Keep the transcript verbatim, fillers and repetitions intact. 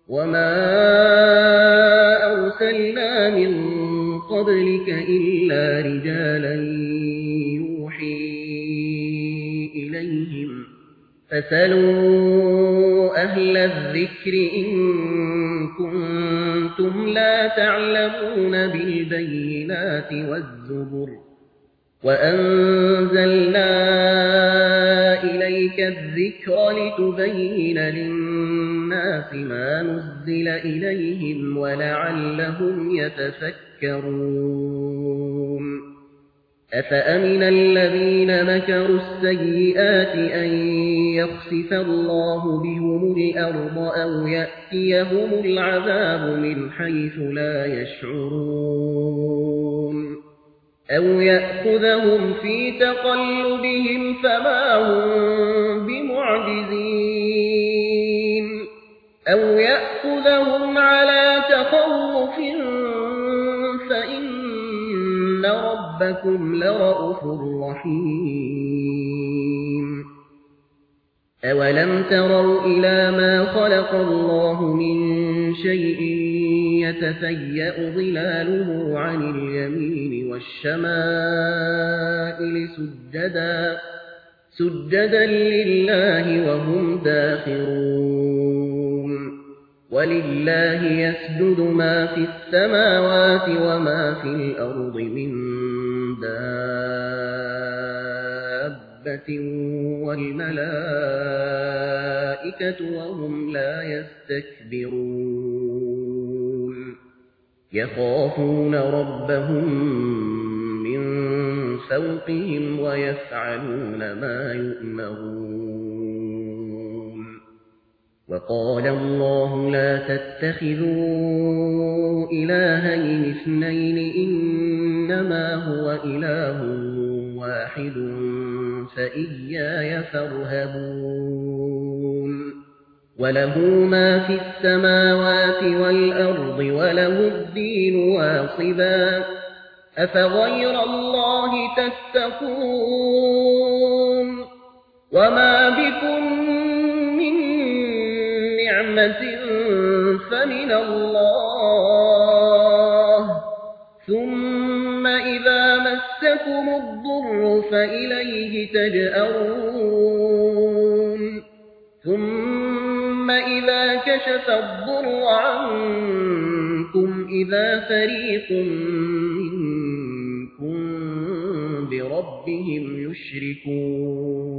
وما أرسلنا من قبلك إلا رجالا يوحي إليهم فاسألوا أهل الذكر إن كنتم لا تعلمون بالبينات والزبر وأنزلنا إليك الذكر لتبين للناس ما نزل إليهم ولعلهم يتفكرون أفأمن الذين مكروا السيئات أن يخسف الله بهم الأرض أو يأتيهم العذاب من حيث لا يشعرون أو يأخذهم في تقلبهم فما هم بمعجزين أو يأخذهم على تخوف فإن ربكم لرءوف رحيم أولم تروا إلى ما خلق الله من شيء يتفيأ ظلاله عن اليمين والشمائل سجدا سجدا لله وهم داخرون ولله يسجد ما في السماوات وما في الأرض من دابة والملائكة وهم لا يستكبرون يخافون ربهم من فوقهم ويفعلون ما يؤمرون وقال الله لا تتخذوا إلهين اثنين إنما هو إله واحد فإياي فارهبون وله ما في السماوات والأرض وله الدين واصبا أفغير الله تتقون وما بكم من نعمة فمن الله ثم إذا مسكم الضر فإليه تجأرون ثم إذا كشف الضر عنكم إذا فريق منكم بربهم يشركون